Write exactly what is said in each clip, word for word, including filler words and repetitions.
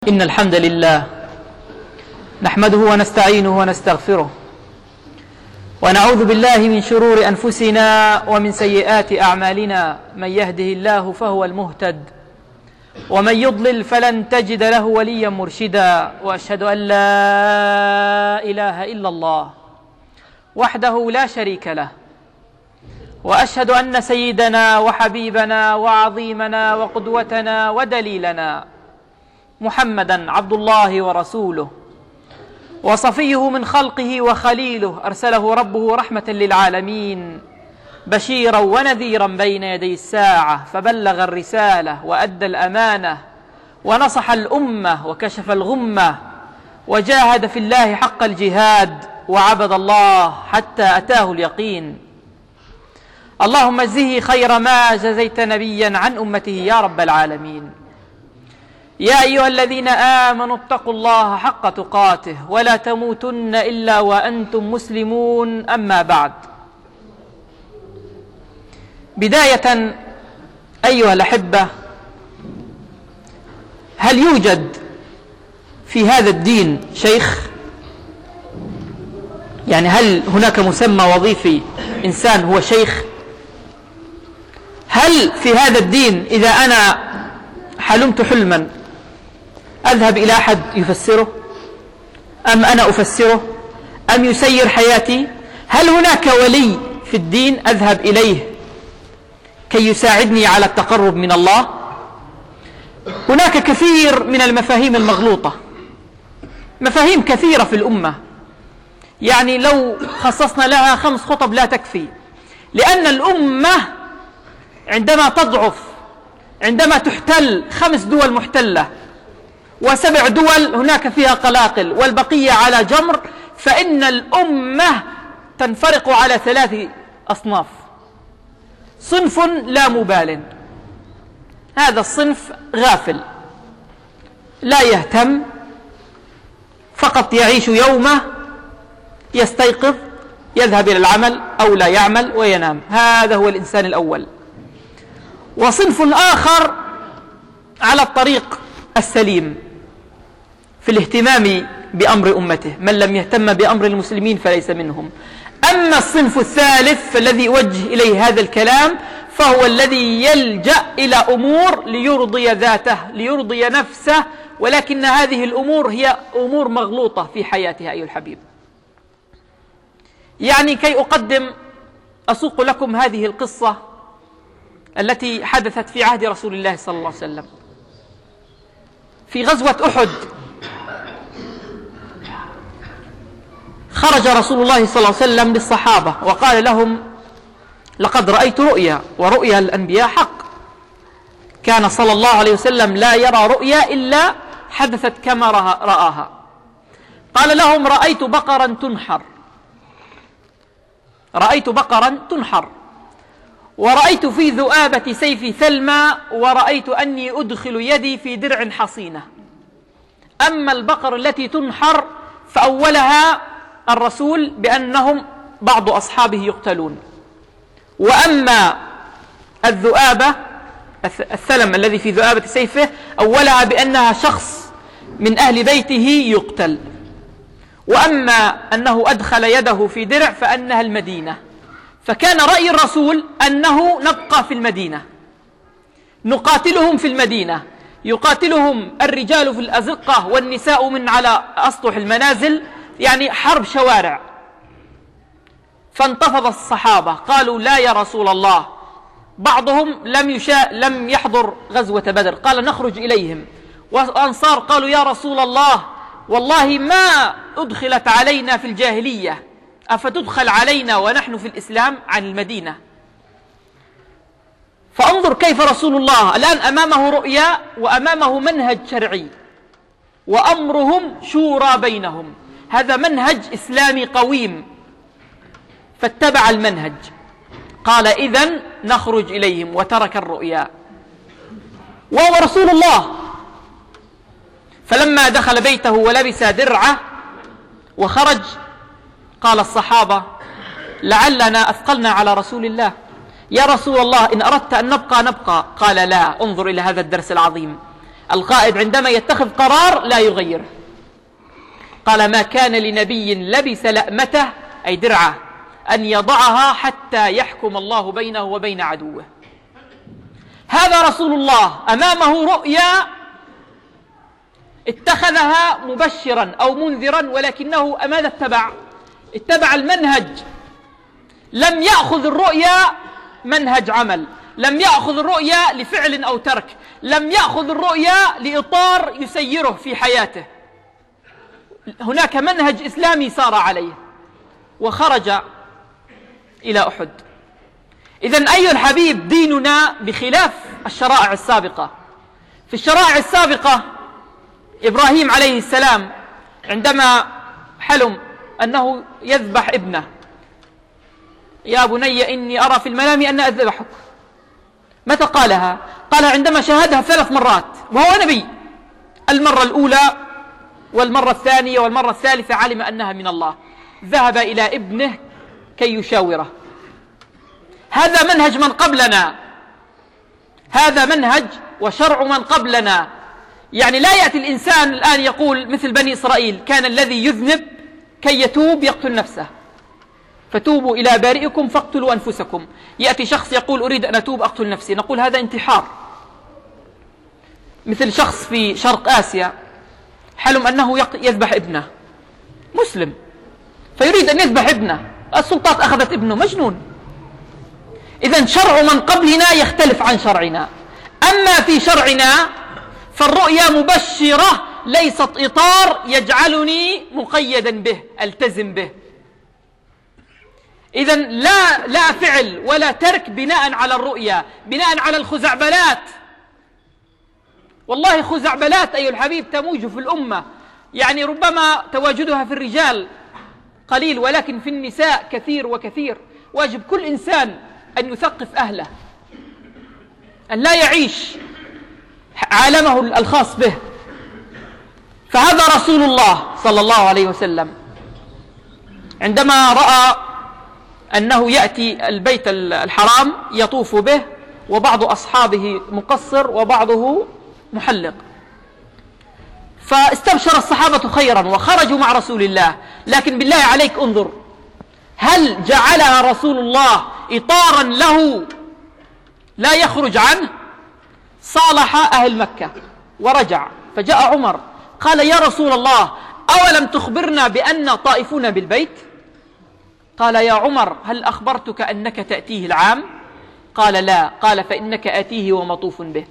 إن الحمد لله نحمده ونستعينه ونستغفره ونعوذ بالله من شرور أنفسنا ومن سيئات أعمالنا. من يهده الله فهو المهتد ومن يضلل فلن تجد له وليا مرشدا. وأشهد أن لا إله إلا الله وحده لا شريك له، وأشهد أن سيدنا وحبيبنا وعظيمنا وقدوتنا ودليلنا محمدا عبد الله ورسوله وصفيه من خلقه وخليله، أرسله ربه رحمة للعالمين بشيرا ونذيرا بين يدي الساعة، فبلغ الرسالة وأدى الأمانة ونصح الأمة وكشف الغمة وجاهد في الله حق الجهاد وعبد الله حتى أتاه اليقين. اللهم اجزه خير ما جزيت نبيا عن أمته يا رب العالمين. يا أيها الذين آمنوا اتقوا الله حق تقاته ولا تموتن إلا وأنتم مسلمون. أما بعد، بداية أيها الأحبة، هل يوجد في هذا الدين شيخ؟ يعني هل هناك مسمى وظيفي إنسان هو شيخ؟ هل في هذا الدين إذا أنا حلمت حلما أذهب إلى أحد يفسره، أم أنا أفسره، أم يسير حياتي؟ هل هناك ولي في الدين أذهب إليه كي يساعدني على التقرب من الله؟ هناك كثير من المفاهيم المغلوطة، مفاهيم كثيرة في الأمة، يعني لو خصصنا لها خمس خطب لا تكفي، لأن الأمة عندما تضعف، عندما تحتل خمس دول محتلة وسبع دول هناك فيها قلاقل والبقية على جمر، فإن الأمة تنفرق على ثلاث أصناف. صنف لا مبال، هذا الصنف غافل لا يهتم، فقط يعيش يومه، يستيقظ يذهب إلى العمل أو لا يعمل وينام، هذا هو الإنسان الأول. وصنف آخر على الطريق السليم في الاهتمام بأمر أمته، من لم يهتم بأمر المسلمين فليس منهم. أما الصنف الثالث فالذي يوجه إليه هذا الكلام فهو الذي يلجأ إلى أمور ليرضي ذاته، ليرضي نفسه، ولكن هذه الأمور هي أمور مغلوطة في حياتها أيها الحبيب. يعني كي أقدم أسوق لكم هذه القصة التي حدثت في عهد رسول الله صلى الله عليه وسلم. في غزوة أحد خرج رسول الله صلى الله عليه وسلم للصحابة وقال لهم: لقد رأيت رؤيا، ورؤيا الأنبياء حق. كان صلى الله عليه وسلم لا يرى رؤيا إلا حدثت كما رآها. قال لهم: رأيت بقرا تنحر، رأيت بقرا تنحر، ورأيت في ذؤابة سيف ثلمى، ورأيت أني أدخل يدي في درع حصينة. أما البقر التي تنحر فأولها الرسول بأنهم بعض أصحابه يقتلون، وأما الذؤابة الثلم الذي في ذؤابة سيفه أولها بأنها شخص من أهل بيته يقتل، وأما أنه أدخل يده في درع فأنها المدينة. فكان رأي الرسول أنه نبقى في المدينة، نقاتلهم في المدينة، يقاتلهم الرجال في الأزقة والنساء من على أسطح المنازل، يعني حرب شوارع. فانتفض الصحابة قالوا: لا يا رسول الله. بعضهم لم يشاء لم يحضر غزوة بدر، قال: نخرج إليهم. والأنصار قالوا: يا رسول الله، والله ما أدخلت علينا في الجاهلية، أفتدخل علينا ونحن في الإسلام عن المدينة؟ فانظر كيف رسول الله الآن أمامه رؤيا وأمامه منهج شرعي، وأمرهم شورى بينهم، هذا منهج إسلامي قويم، فاتبع المنهج. قال: إذن نخرج إليهم، وترك الرؤيا وهو رسول الله. فلما دخل بيته ولبس درعه وخرج قال الصحابة: لعلنا أثقلنا على رسول الله، يا رسول الله إن أردت أن نبقى نبقى. قال: لا، انظر إلى هذا الدرس العظيم. القائد عندما يتخذ قرار لا يغيره. قال: ما كان لنبي لبس لأمته أي درعه أن يضعها حتى يحكم الله بينه وبين عدوه. هذا رسول الله أمامه رؤيا اتخذها مبشرا أو منذرا، ولكنه ماذا اتبع؟ اتبع المنهج. لم يأخذ الرؤيا منهج عمل، لم يأخذ الرؤيا لفعل أو ترك، لم يأخذ الرؤيا لإطار يسيره في حياته. هناك منهج إسلامي سار عليه وخرج إلى أحد. إذن أيها الحبيب، ديننا بخلاف الشرائع السابقة. في الشرائع السابقة إبراهيم عليه السلام عندما حلم أنه يذبح ابنه: يا بني إني أرى في المنام أن أذبحك. متى قالها؟ قال عندما شاهدها ثلاث مرات وهو نبي. المرة الأولى والمرة الثانية والمرة الثالثة علم أنها من الله. ذهب إلى ابنه كي يشاوره. هذا منهج من قبلنا، هذا منهج وشرع من قبلنا. يعني لا يأتي الإنسان الآن يقول مثل بني إسرائيل: كان الذي يذنب كي يتوب يقتل نفسه، فتوبوا إلى بارئكم فاقتلوا أنفسكم. يأتي شخص يقول: أريد أن أتوب أقتل نفسي، نقول هذا انتحار. مثل شخص في شرق آسيا حلم أنه يذبح ابنه، مسلم، فيريد أن يذبح ابنه، السلطات أخذت ابنه، مجنون. إذن شرع من قبلنا يختلف عن شرعنا. أما في شرعنا فالرؤيا مبشرة، ليست إطار يجعلني مقيدا به ألتزم به. إذن لا لا فعل ولا ترك بناء على الرؤيا، بناء على الخزعبلات. والله خزعبلات أيها الحبيب تموج في الأمة، يعني ربما تواجدها في الرجال قليل ولكن في النساء كثير وكثير. واجب كل إنسان أن يثقف أهله، أن لا يعيش عالمه الخاص به. فهذا رسول الله صلى الله عليه وسلم عندما رأى أنه يأتي البيت الحرام يطوف به وبعض أصحابه مقصر وبعضه محلق، فاستبشر الصحابة خيرا وخرجوا مع رسول الله. لكن بالله عليك انظر، هل جعلها رسول الله إطارا له لا يخرج عنه؟ صالح أهل مكة ورجع، فجاء عمر قال: يا رسول الله، أولم تخبرنا بأن طائفون بالبيت؟ قال: يا عمر، هل أخبرتك أنك تأتيه العام؟ قال: لا. قال: فإنك آتيه ومطوف به.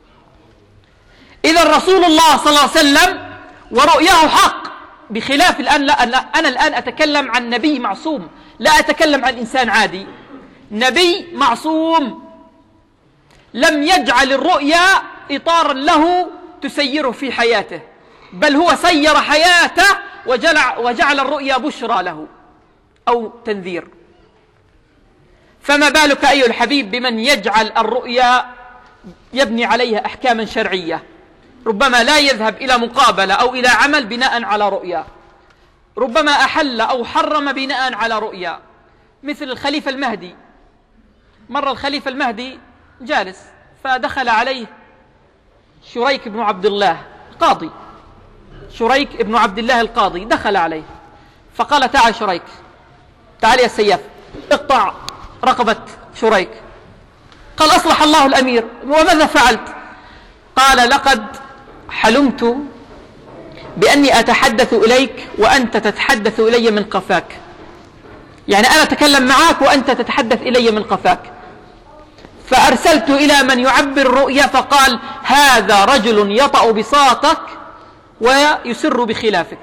إذا رسول الله صلى الله عليه وسلم ورؤياه حق، بخلاف الآن. لا أنا الآن أتكلم عن نبي معصوم، لا أتكلم عن إنسان عادي. نبي معصوم لم يجعل الرؤيا إطارا له تسيره في حياته، بل هو سير حياته وجعل, وجعل الرؤيا بشرى له أو تنذير. فما بالك أيها الحبيب بمن يجعل الرؤيا يبني عليها أحكاما شرعية، ربما لا يذهب إلى مقابلة أو إلى عمل بناء على رؤيا، ربما أحل أو حرم بناء على رؤيا. مثل الخليفة المهدي، مر الخليفة المهدي جالس فدخل عليه شريك بن عبد الله قاضي، شريك بن عبد الله القاضي دخل عليه فقال: تعال شريك، تعال يا سياف، اقطع رقبة شريك. قال: أصلح الله الأمير، وماذا فعلت؟ قال: لقد حلمت بأني أتحدث إليك وأنت تتحدث إلي من قفاك، يعني أنا أتكلم معك وأنت تتحدث إلي من قفاك. فأرسلت إلى من يعبر الرؤيا فقال: هذا رجل يطأ بساطك ويسر بخلافك.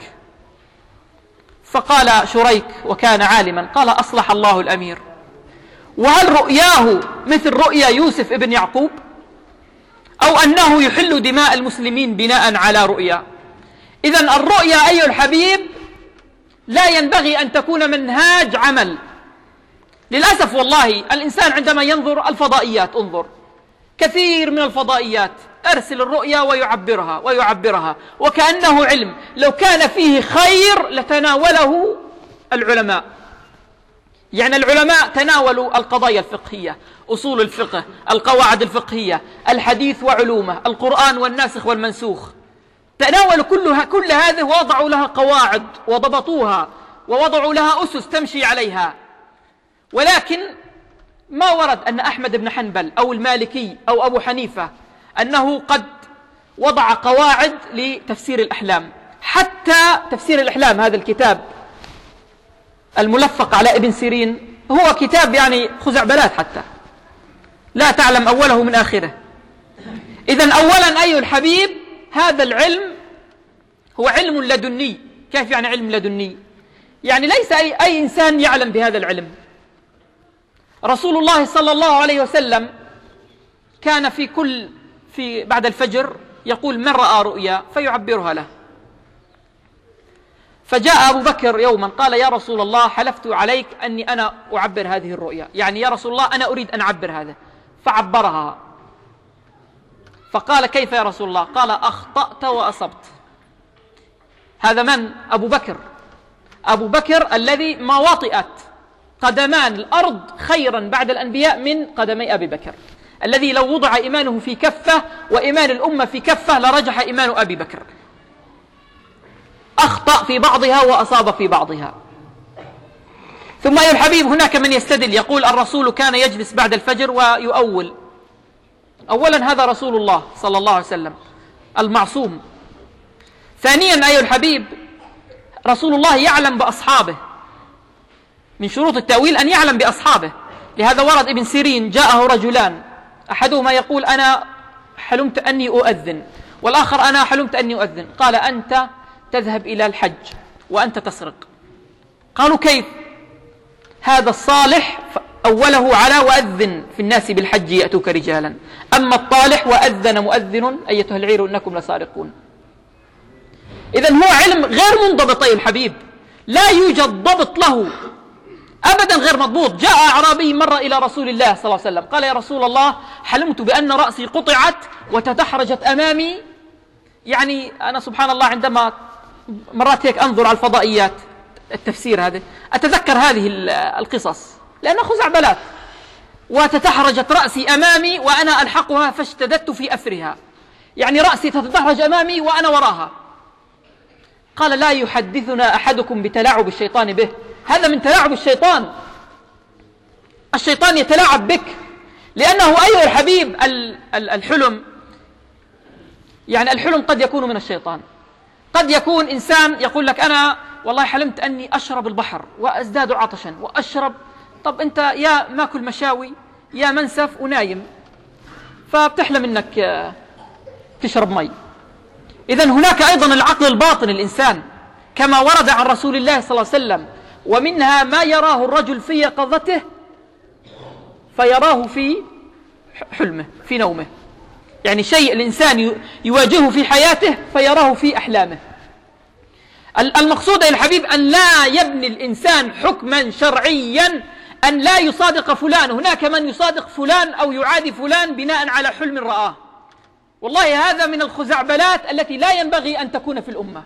فقال شريك وكان عالما، قال: أصلح الله الأمير، وهل رؤياه مثل رؤيا يوسف ابن يعقوب، أو أنه يحل دماء المسلمين بناء على رؤيا؟ إذن الرؤيا أيها الحبيب لا ينبغي أن تكون منهاج عمل. للأسف والله الإنسان عندما ينظر الفضائيات، انظر كثير من الفضائيات أرسل الرؤيا ويعبرها ويعبرها وكأنه علم، لو كان فيه خير لتناوله العلماء. يعني العلماء تناولوا القضايا الفقهية، أصول الفقه، القواعد الفقهية، الحديث وعلومه، القرآن والناسخ والمنسوخ، تناولوا كلها كل هذه ووضعوا لها قواعد وضبطوها ووضعوا لها أسس تمشي عليها. ولكن ما ورد أن أحمد بن حنبل أو المالكي أو أبو حنيفة أنه قد وضع قواعد لتفسير الأحلام. حتى تفسير الأحلام هذا الكتاب الملفق على ابن سيرين هو كتاب يعني خزعبلات، حتى لا تعلم أوله من آخره. إذن أولا أيها الحبيب، هذا العلم هو علم لدني. كيف يعني علم لدني؟ يعني ليس أي, أي إنسان يعلم بهذا العلم. رسول الله صلى الله عليه وسلم كان في كل في بعد الفجر يقول: من رأى رؤيا فيعبرها له. فجاء أبو بكر يوما قال: يا رسول الله، حلفت عليك أني أنا أعبر هذه الرؤيا، يعني يا رسول الله أنا أريد أن أعبر هذا. فعبرها. فقال: كيف يا رسول الله؟ قال: أخطأت وأصبت. هذا من؟ أبو بكر. أبو بكر الذي ما وطئت قدمان الأرض خيرا بعد الأنبياء من قدمي أبي بكر، الذي لو وضع إيمانه في كفة وإيمان الأمة في كفة لرجح إيمان أبي بكر. أخطأ في بعضها وأصاب في بعضها. ثم أيها الحبيب، هناك من يستدل يقول: الرسول كان يجلس بعد الفجر ويؤول. أولا هذا رسول الله صلى الله عليه وسلم المعصوم. ثانيا أيها الحبيب، رسول الله يعلم بأصحابه. من شروط التأويل أن يعلم بأصحابه. لهذا ورد ابن سيرين جاءه رجلان، أحدهما يقول: أنا حلمت أني أؤذن، والآخر: أنا حلمت أني أؤذن. قال: أنت تذهب إلى الحج وأنت تسرق. قالوا: كيف؟ هذا الصالح أوله على: وأذن في الناس بالحج يأتوك رجالا. أما الطالح: وأذن مؤذن أيتها العير إنكم لسارقون. إذن هو علم غير منضبط أيها الحبيب، لا يوجد ضبط له أبدا، غير مضبوط. جاء أعرابي مرة إلى رسول الله صلى الله عليه وسلم قال: يا رسول الله، حلمت بأن رأسي قطعت وتدحرجت أمامي. يعني أنا سبحان الله عندما مرات هيك أنظر على الفضائيات التفسير هذا أتذكر هذه القصص لأنها خزعبلات. وتتحرجت رأسي أمامي وأنا ألحقها فاشتددت في أثرها، يعني رأسي تتدحرج أمامي وأنا وراها. قال: لا يحدثنا أحدكم بتلاعب الشيطان به. هذا من تلاعب الشيطان. الشيطان يتلاعب بك، لأنه أيها الحبيب الحلم، يعني الحلم قد يكون من الشيطان. قد يكون إنسان يقول لك: أنا والله حلمت أني أشرب البحر وأزداد عطشا وأشرب. طب أنت يا ماكل مشاوي يا منسف ونايم، فبتحلم أنك تشرب مي. إذن هناك أيضا العقل الباطن الإنسان كما ورد عن رسول الله صلى الله عليه وسلم، ومنها ما يراه الرجل في يقظته فيراه في حلمه في نومه. يعني شيء الإنسان يواجهه في حياته فيراه في أحلامه. المقصود يا الحبيب أن لا يبني الإنسان حكما شرعيا أن لا يصادق فلان. هناك من يصادق فلان أو يعادي فلان بناء على حلم رآه. والله هذا من الخزعبلات التي لا ينبغي أن تكون في الأمة.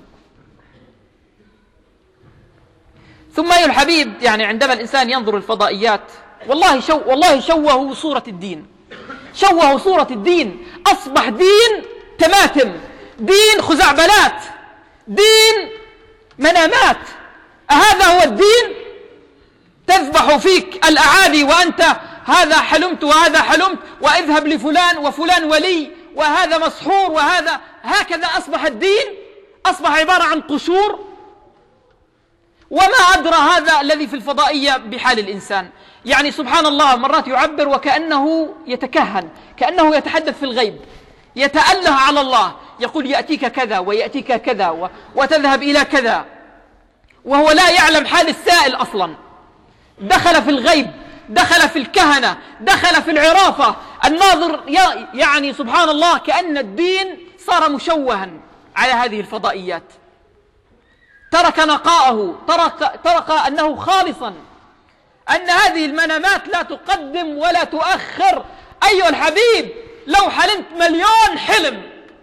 ثم أيها الحبيب، يعني عندما الإنسان ينظر الفضائيات والله شو والله شوهوا صورة الدين، شوهوا صورة الدين. أصبح دين تماتم، دين خزعبلات، دين منامات. أهذا هو الدين؟ تذبح فيك الأعادي وأنت هذا حلمت وهذا حلمت، واذهب لفلان وفلان ولي وهذا مسحور وهذا. هكذا أصبح الدين، أصبح عبارة عن قشور. وما أدرى هذا الذي في الفضائية بحال الإنسان. يعني سبحان الله، مرات يعبر وكأنه يتكهن، كأنه يتحدث في الغيب، يتأله على الله، يقول: يأتيك كذا ويأتيك كذا وتذهب إلى كذا، وهو لا يعلم حال السائل أصلا. دخل في الغيب، دخل في الكهنة، دخل في العرافة. الناظر يعني سبحان الله كأن الدين صار مشوها على هذه الفضائيات. ترك نقاءه، ترك, ترك أنه خالصا، أن هذه المنامات لا تقدم ولا تؤخر. أيها الحبيب، لو حلمت مليون حلم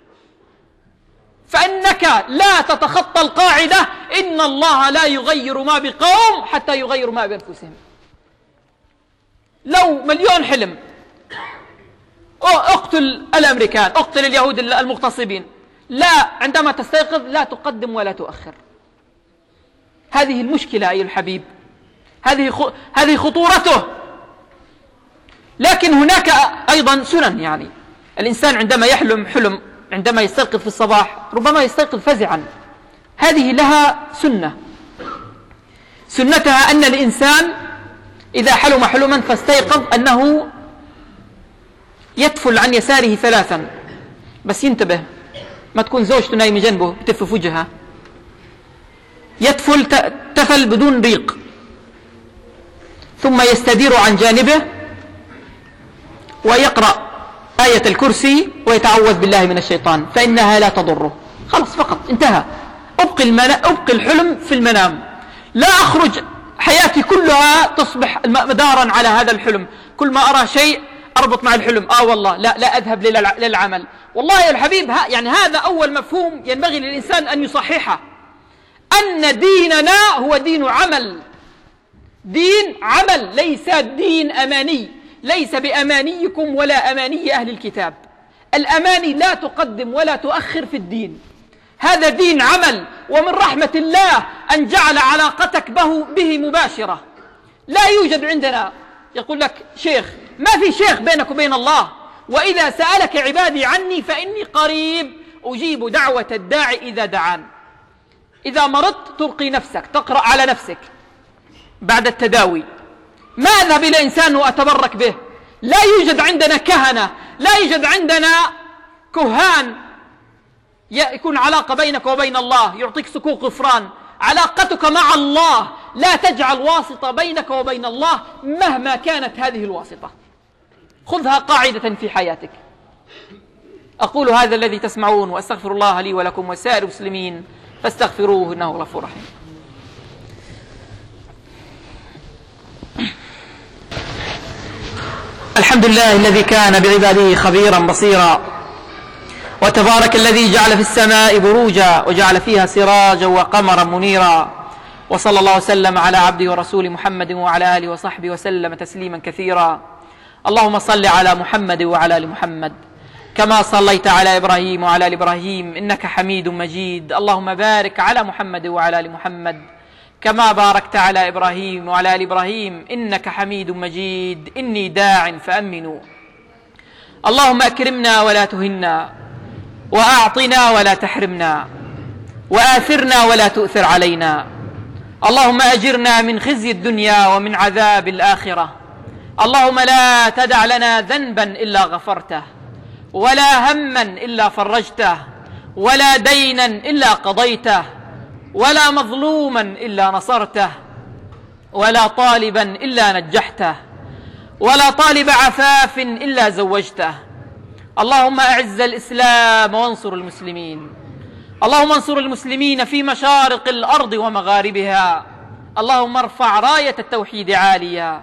فإنك لا تتخطى القاعدة: إن الله لا يغير ما بقوم حتى يغيروا ما بأنفسهم. لو مليون حلم، اقتل الأمريكان، اقتل اليهود المغتصبين، لا، عندما تستيقظ لا تقدم ولا تؤخر. هذه المشكلة أيها الحبيب، هذه هذه خطورته. لكن هناك أيضا سنن، يعني الإنسان عندما يحلم حلم، عندما يستيقظ في الصباح ربما يستيقظ فزعا، هذه لها سنة. سنتها أن الإنسان إذا حلم حلما فاستيقظ أنه يتفل عن يساره ثلاثا، بس ينتبه ما تكون زوجته نايمة جنبه بتف في وجهها، يتفل تفل بدون ريق، ثم يستدير عن جانبه ويقرأ آية الكرسي ويتعوذ بالله من الشيطان فإنها لا تضره. خلاص، فقط انتهى. أبقي, المنا... أبقي الحلم في المنام، لا أخرج حياتي كلها تصبح مدارا على هذا الحلم، كل ما أرى شيء أربط مع الحلم، آه والله لا لا أذهب للعمل. والله يا الحبيب، يعني هذا أول مفهوم ينبغي للإنسان أن يصححه، أن ديننا هو دين عمل، دين عمل، ليس دين أماني، ليس بأمانيكم ولا أماني أهل الكتاب. الأماني لا تقدم ولا تؤخر في الدين، هذا دين عمل. ومن رحمة الله أن جعل علاقتك به, به مباشرة. لا يوجد عندنا يقول لك شيخ، ما في شيخ بينك وبين الله. وإذا سألك عبادي عني فإني قريب أجيب دعوة الداعي إذا دعان. إذا مرضت تلقي نفسك، تقرأ على نفسك بعد التداوي. ما أذهب إلى إنسان وأتبرك به. لا يوجد عندنا كهنة، لا يوجد عندنا كهان يكون علاقة بينك وبين الله، يعطيك سكوك غفران. علاقتك مع الله لا تجعل واسطة بينك وبين الله مهما كانت هذه الواسطة. خذها قاعدة في حياتك. أقول هذا الذي تسمعون، وأستغفر الله لي ولكم وسائر المسلمين فاستغفروه إنه غفور رحيم. الحمد لله الذي كان بعباده خبيرا بصيرا، وتبارك الذي جعل في السماء بروجا وجعل فيها سراجا وقمرا منيرا، وصلى الله وسلم على عبده ورسوله محمد وعلى آله وصحبه وسلم تسليما كثيرا. اللهم صل على محمد وعلى آل محمد كما صليت على إبراهيم وعلى آل إبراهيم إنك حميد مجيد. اللهم بارك على محمد وعلى آل محمد كما باركت على إبراهيم وعلى آل إبراهيم إنك حميد مجيد. إني داع فأمنوا. اللهم أكرمنا ولا تهنا، وأعطنا ولا تحرمنا، وآثرنا ولا تؤثر علينا. اللهم أجرنا من خزي الدنيا ومن عذاب الآخرة. اللهم لا تدع لنا ذنبا إلا غفرته، ولا هما إلا فرجته، ولا دينا إلا قضيته، ولا مظلوما إلا نصرته، ولا طالبا إلا نجحته، ولا طالب عفاف إلا زوجته. اللهم أعز الإسلام وانصر المسلمين. اللهم انصر المسلمين في مشارق الأرض ومغاربها. اللهم ارفع راية التوحيد عاليا.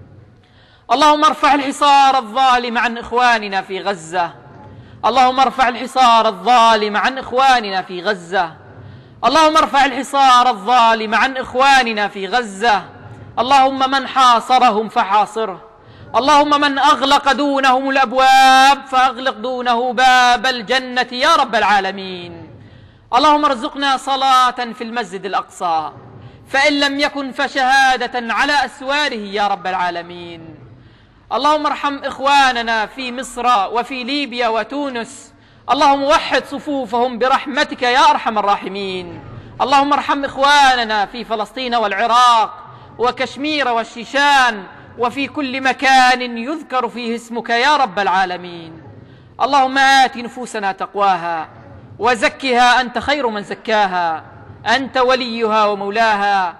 اللهم ارفع الحصار الظالم عن إخواننا في غزة. اللهم ارفع الحصار الظالم عن إخواننا في غزة. اللهم ارفع الحصار الظالم عن إخواننا في غزة. اللهم من حاصرهم فحاصره. اللهم من أغلق دونهم الأبواب فأغلق دونه باب الجنة يا رب العالمين. اللهم ارزقنا صلاة في المسجد الأقصى، فإن لم يكن فشهادة على أسواره يا رب العالمين. اللهم ارحم إخواننا في مصر وفي ليبيا وتونس. اللهم وحد صفوفهم برحمتك يا أرحم الراحمين. اللهم ارحم إخواننا في فلسطين والعراق وكشمير والشيشان وفي كل مكان يذكر فيه اسمك يا رب العالمين. اللهم آت نفوسنا تقواها وزكها أنت خير من زكاها، أنت وليها ومولاها.